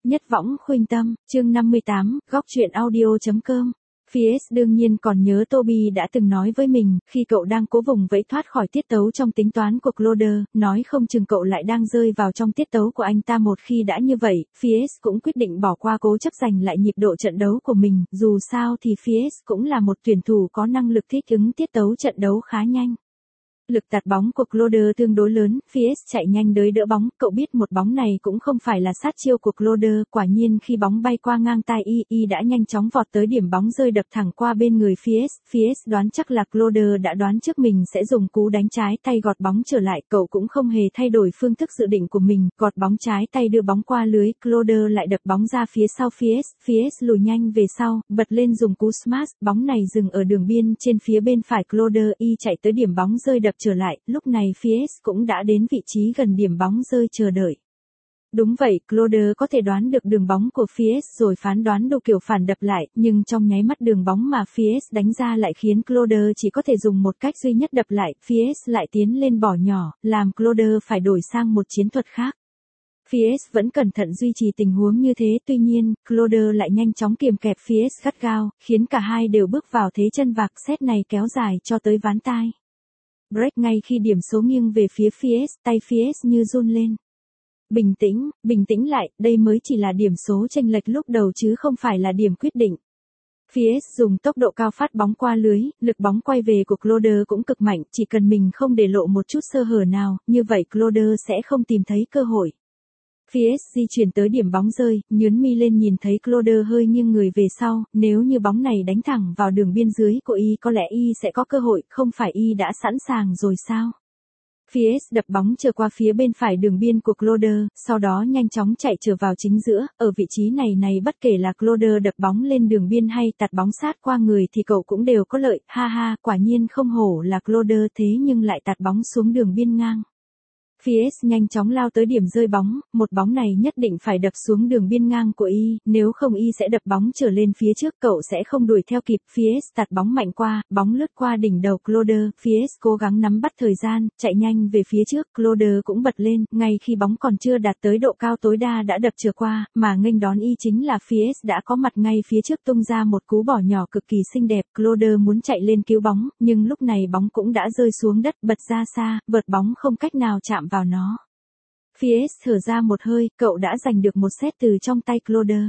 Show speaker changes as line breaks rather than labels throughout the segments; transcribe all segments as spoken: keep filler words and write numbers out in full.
Nhất võng khuynh tâm, chương năm mươi tám, góc truyện audio.com. Phía S đương nhiên còn nhớ Toby đã từng nói với mình, khi cậu đang cố vùng vẫy thoát khỏi tiết tấu trong tính toán của Claude, nói không chừng cậu lại đang rơi vào trong tiết tấu của anh ta. Một khi đã như vậy, Phía S cũng quyết định bỏ qua cố chấp giành lại nhịp độ trận đấu của mình, dù sao thì Phía S cũng là một tuyển thủ có năng lực thích ứng tiết tấu trận đấu khá nhanh. Lực tạt bóng của Claude tương đối lớn, Phía S chạy nhanh tới đỡ bóng, cậu biết một bóng này cũng không phải là sát chiêu của Claude, quả nhiên khi bóng bay qua ngang tai y, y đã nhanh chóng vọt tới điểm bóng rơi đập thẳng qua bên người Phía S, Phía S đoán chắc là Claude đã đoán trước mình sẽ dùng cú đánh trái tay gọt bóng trở lại, cậu cũng không hề thay đổi phương thức dự định của mình, gọt bóng trái tay đưa bóng qua lưới, Claude lại đập bóng ra phía sau Phía S, Phía S lùi nhanh về sau, bật lên dùng cú smash, bóng này dừng ở đường biên trên phía bên phải Claude, y chạy tới điểm bóng rơi đập trở lại, lúc này Phía S cũng đã đến vị trí gần điểm bóng rơi chờ đợi. Đúng vậy, Claude có thể đoán được đường bóng của Phía S rồi phán đoán đủ kiểu phản đập lại, nhưng trong nháy mắt đường bóng mà Phía S đánh ra lại khiến Claude chỉ có thể dùng một cách duy nhất đập lại, Phía S lại tiến lên bỏ nhỏ, làm Claude phải đổi sang một chiến thuật khác. Phía S vẫn cẩn thận duy trì tình huống như thế, tuy nhiên, Claude lại nhanh chóng kiềm kẹp Phía S gắt gao, khiến cả hai đều bước vào thế chân vạc, set này kéo dài cho tới ván tai. Break ngay khi điểm số nghiêng về phía Phía S, tay Phía S như run lên. Bình tĩnh, bình tĩnh lại, đây mới chỉ là điểm số chênh lệch lúc đầu chứ không phải là điểm quyết định. Phía S dùng tốc độ cao phát bóng qua lưới, lực bóng quay về của Claude cũng cực mạnh, chỉ cần mình không để lộ một chút sơ hở nào, như vậy Claude sẽ không tìm thấy cơ hội. Phía S di chuyển tới điểm bóng rơi, nhướng mi lên nhìn thấy Claude hơi nghiêng người về sau, nếu như bóng này đánh thẳng vào đường biên dưới của y có lẽ y sẽ có cơ hội, không phải y đã sẵn sàng rồi sao? Phía S đập bóng trở qua phía bên phải đường biên của Claude, sau đó nhanh chóng chạy trở vào chính giữa, ở vị trí này này bất kể là Claude đập bóng lên đường biên hay tạt bóng sát qua người thì cậu cũng đều có lợi, ha ha, quả nhiên không hổ là Claude thế nhưng lại tạt bóng xuống đường biên ngang. Phía S nhanh chóng lao tới điểm rơi bóng, một bóng này nhất định phải đập xuống đường biên ngang của y, nếu không y sẽ đập bóng trở lên phía trước, cậu sẽ không đuổi theo kịp. Phía S tạt bóng mạnh qua, bóng lướt qua đỉnh đầu Claude, Phía S cố gắng nắm bắt thời gian, chạy nhanh về phía trước, Claude cũng bật lên, ngay khi bóng còn chưa đạt tới độ cao tối đa đã đập trở qua, mà nghênh đón y chính là Phía S đã có mặt ngay phía trước tung ra một cú bỏ nhỏ cực kỳ xinh đẹp, Claude muốn chạy lên cứu bóng, nhưng lúc này bóng cũng đã rơi xuống đất bật ra xa, vợt bóng không cách nào chạm vào nó. Phía S thở ra một hơi, cậu đã giành được một set từ trong tay Claude.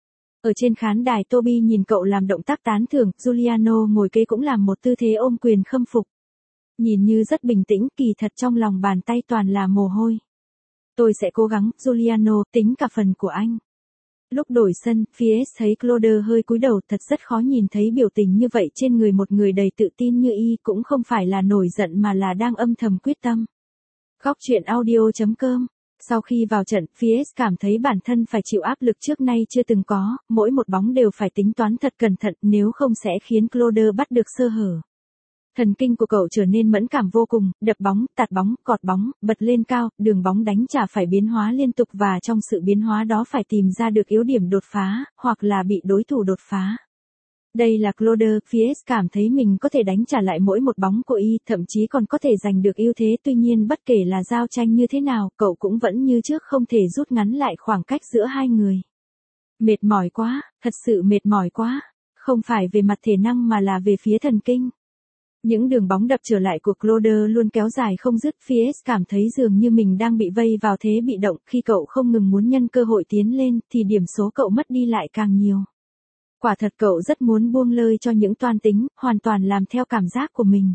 Ở trên khán đài Toby nhìn cậu làm động tác tán thưởng, Giuliano ngồi kế cũng làm một tư thế ôm quyền khâm phục. Nhìn như rất bình tĩnh, kỳ thật trong lòng bàn tay toàn là mồ hôi. Tôi sẽ cố gắng, Giuliano, tính cả phần của anh. Lúc đổi sân, Phía S thấy Claude hơi cúi đầu, thật rất khó nhìn thấy biểu tình như vậy trên người một người đầy tự tin như y, cũng không phải là nổi giận mà là đang âm thầm quyết tâm. Góc truyện audio.com. Sau khi vào trận, Phía S cảm thấy bản thân phải chịu áp lực trước nay chưa từng có, mỗi một bóng đều phải tính toán thật cẩn thận, nếu không sẽ khiến Claude bắt được sơ hở. Thần kinh của cậu trở nên mẫn cảm vô cùng, đập bóng, tạt bóng, cọt bóng, bật lên cao, đường bóng đánh trả phải biến hóa liên tục và trong sự biến hóa đó phải tìm ra được yếu điểm đột phá, hoặc là bị đối thủ đột phá. Đây là Claude, Phía S cảm thấy mình có thể đánh trả lại mỗi một bóng của y, thậm chí còn có thể giành được ưu thế, tuy nhiên bất kể là giao tranh như thế nào, cậu cũng vẫn như trước không thể rút ngắn lại khoảng cách giữa hai người. Mệt mỏi quá, thật sự mệt mỏi quá, không phải về mặt thể năng mà là về phía thần kinh. Những đường bóng đập trở lại của Claude luôn kéo dài không dứt, Phía S cảm thấy dường như mình đang bị vây vào thế bị động, khi cậu không ngừng muốn nhân cơ hội tiến lên, thì điểm số cậu mất đi lại càng nhiều. Quả thật cậu rất muốn buông lơi cho những toan tính, hoàn toàn làm theo cảm giác của mình.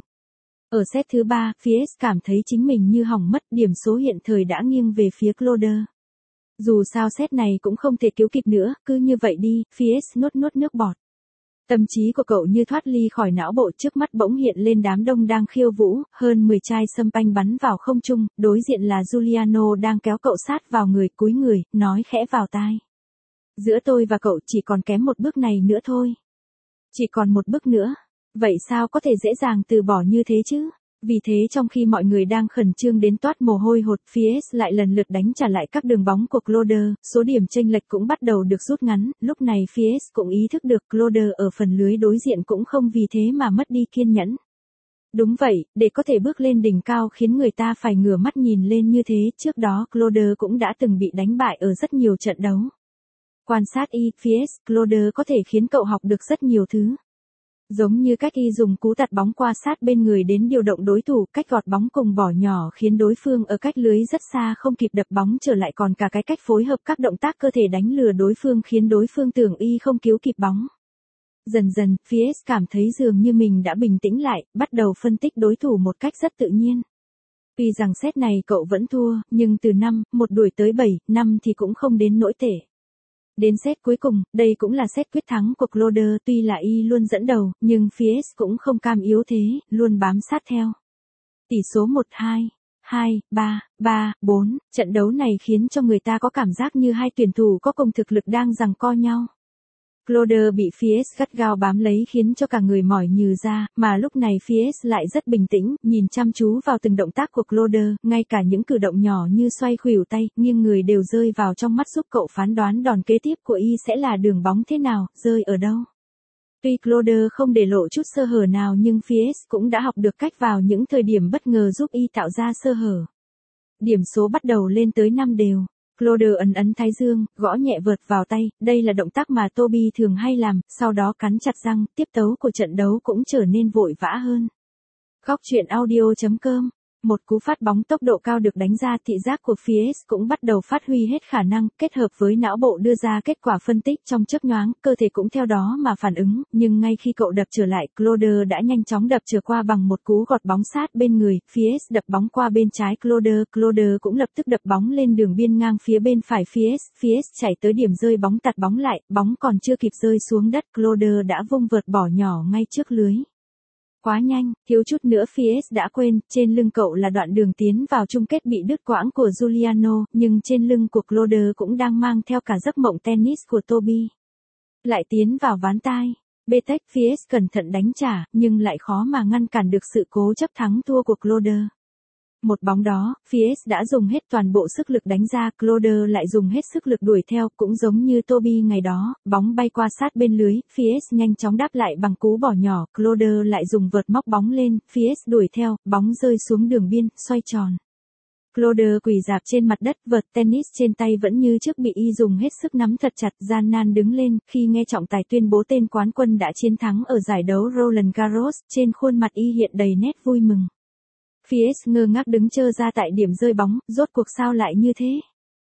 Ở set thứ ba, Phía S cảm thấy chính mình như hỏng mất, điểm số hiện thời đã nghiêng về phía Claude. Dù sao set này cũng không thể cứu kịp nữa, cứ như vậy đi, Phía S nuốt nuốt nước bọt. Tâm trí của cậu như thoát ly khỏi não bộ, trước mắt bỗng hiện lên đám đông đang khiêu vũ, hơn mười chai sâm panh bắn vào không trung, đối diện là Giuliano đang kéo cậu sát vào người, cúi người, nói khẽ vào tai. Giữa tôi và cậu chỉ còn kém một bước này nữa thôi. Chỉ còn một bước nữa. Vậy sao có thể dễ dàng từ bỏ như thế chứ? Vì thế trong khi mọi người đang khẩn trương đến toát mồ hôi hột, Phía S lại lần lượt đánh trả lại các đường bóng của Claude, số điểm chênh lệch cũng bắt đầu được rút ngắn, lúc này Phía S cũng ý thức được Claude ở phần lưới đối diện cũng không vì thế mà mất đi kiên nhẫn. Đúng vậy, để có thể bước lên đỉnh cao khiến người ta phải ngửa mắt nhìn lên như thế, trước đó Claude cũng đã từng bị đánh bại ở rất nhiều trận đấu. Quan sát y, Fies, Cloder có thể khiến cậu học được rất nhiều thứ. Giống như cách y dùng cú tạt bóng qua sát bên người đến điều động đối thủ, cách gọt bóng cùng bỏ nhỏ khiến đối phương ở cách lưới rất xa không kịp đập bóng trở lại, còn cả cái cách phối hợp các động tác cơ thể đánh lừa đối phương khiến đối phương tưởng y không cứu kịp bóng. Dần dần, Fies cảm thấy dường như mình đã bình tĩnh lại, bắt đầu phân tích đối thủ một cách rất tự nhiên. Tuy rằng set này cậu vẫn thua, nhưng từ năm một đuổi tới bảy năm thì cũng không đến nỗi tệ. Đến set cuối cùng, đây cũng là set quyết thắng của Cloder, tuy là y luôn dẫn đầu, nhưng Fies cũng không cam yếu thế, luôn bám sát theo. Tỷ số một hai, hai, ba, ba, bốn, trận đấu này khiến cho người ta có cảm giác như hai tuyển thủ có cùng thực lực đang giằng co nhau. Cloder bị Fies gắt gao bám lấy khiến cho cả người mỏi nhừ ra, mà lúc này Fies lại rất bình tĩnh, nhìn chăm chú vào từng động tác của Cloder, ngay cả những cử động nhỏ như xoay khuỷu tay, nghiêng người đều rơi vào trong mắt giúp cậu phán đoán đòn kế tiếp của y sẽ là đường bóng thế nào, rơi ở đâu. Tuy Cloder không để lộ chút sơ hở nào nhưng Fies cũng đã học được cách vào những thời điểm bất ngờ giúp y tạo ra sơ hở. Điểm số bắt đầu lên tới năm đều. Cloder ấn ấn thái dương, gõ nhẹ vợt vào tay, đây là động tác mà Toby thường hay làm, sau đó cắn chặt răng, tiếp tấu của trận đấu cũng trở nên vội vã hơn. Góc truyện audio chấm com. Một cú phát bóng tốc độ cao được đánh ra, thị giác của Fies cũng bắt đầu phát huy hết khả năng, kết hợp với não bộ đưa ra kết quả phân tích trong chớp nhoáng, cơ thể cũng theo đó mà phản ứng, nhưng ngay khi cậu đập trở lại, Cloder đã nhanh chóng đập trở qua bằng một cú gọt bóng sát bên người, Fies đập bóng qua bên trái Cloder, Cloder cũng lập tức đập bóng lên đường biên ngang phía bên phải Fies, Fies chạy tới điểm rơi bóng tạt bóng lại, bóng còn chưa kịp rơi xuống đất, Cloder đã vung vợt bỏ nhỏ ngay trước lưới. Quá nhanh, thiếu chút nữa Fies đã quên, trên lưng cậu là đoạn đường tiến vào chung kết bị đứt quãng của Giuliano, nhưng trên lưng của Cloder cũng đang mang theo cả giấc mộng tennis của Toby. Lại tiến vào ván tai. Bê tếch Fies cẩn thận đánh trả, nhưng lại khó mà ngăn cản được sự cố chấp thắng thua của Cloder. Một bóng đó, Fies đã dùng hết toàn bộ sức lực đánh ra, Cloder lại dùng hết sức lực đuổi theo, cũng giống như Toby ngày đó, bóng bay qua sát bên lưới, Fies nhanh chóng đáp lại bằng cú bỏ nhỏ, Cloder lại dùng vợt móc bóng lên, Fies đuổi theo, bóng rơi xuống đường biên, xoay tròn. Cloder quỳ rạp trên mặt đất, vợt tennis trên tay vẫn như trước bị y dùng hết sức nắm thật chặt, gian nan đứng lên, khi nghe trọng tài tuyên bố tên quán quân đã chiến thắng ở giải đấu Roland Garros, trên khuôn mặt y hiện đầy nét vui mừng. Fies ngơ ngác đứng chơ ra tại điểm rơi bóng, rốt cuộc sao lại như thế?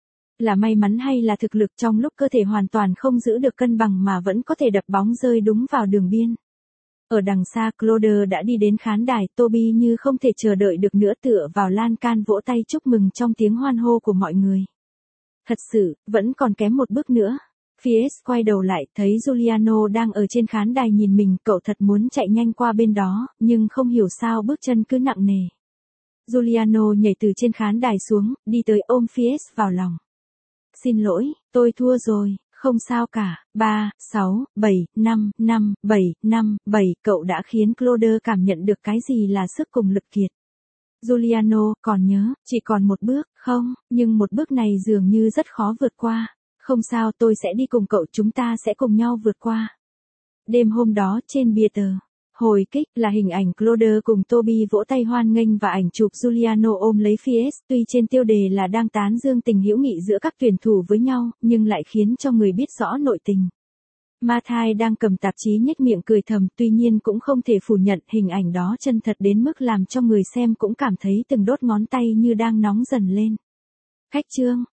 Là may mắn hay là thực lực trong lúc cơ thể hoàn toàn không giữ được cân bằng mà vẫn có thể đập bóng rơi đúng vào đường biên. Ở đằng xa Cloder đã đi đến khán đài, Toby như không thể chờ đợi được nữa tựa vào lan can vỗ tay chúc mừng trong tiếng hoan hô của mọi người. Thật sự, vẫn còn kém một bước nữa. Fies quay đầu lại, thấy Giuliano đang ở trên khán đài nhìn mình, cậu thật muốn chạy nhanh qua bên đó, nhưng không hiểu sao bước chân cứ nặng nề. Giuliano nhảy từ trên khán đài xuống, đi tới ôm Fies vào lòng. Xin lỗi, tôi thua rồi, không sao cả, ba, sáu, bảy, năm, năm, bảy, năm, bảy, cậu đã khiến Cloder cảm nhận được cái gì là sức cùng lực kiệt. Giuliano, còn nhớ, chỉ còn một bước, không, nhưng một bước này dường như rất khó vượt qua. Không sao, tôi sẽ đi cùng cậu, chúng ta sẽ cùng nhau vượt qua. Đêm hôm đó trên bia tờ. Hồi kích là hình ảnh Cloder cùng Toby vỗ tay hoan nghênh và ảnh chụp Giuliano ôm lấy Fies, tuy trên tiêu đề là đang tán dương tình hữu nghị giữa các tuyển thủ với nhau, nhưng lại khiến cho người biết rõ nội tình. Mathai đang cầm tạp chí nhếch miệng cười thầm, tuy nhiên cũng không thể phủ nhận hình ảnh đó chân thật đến mức làm cho người xem cũng cảm thấy từng đốt ngón tay như đang nóng dần lên. Khách trương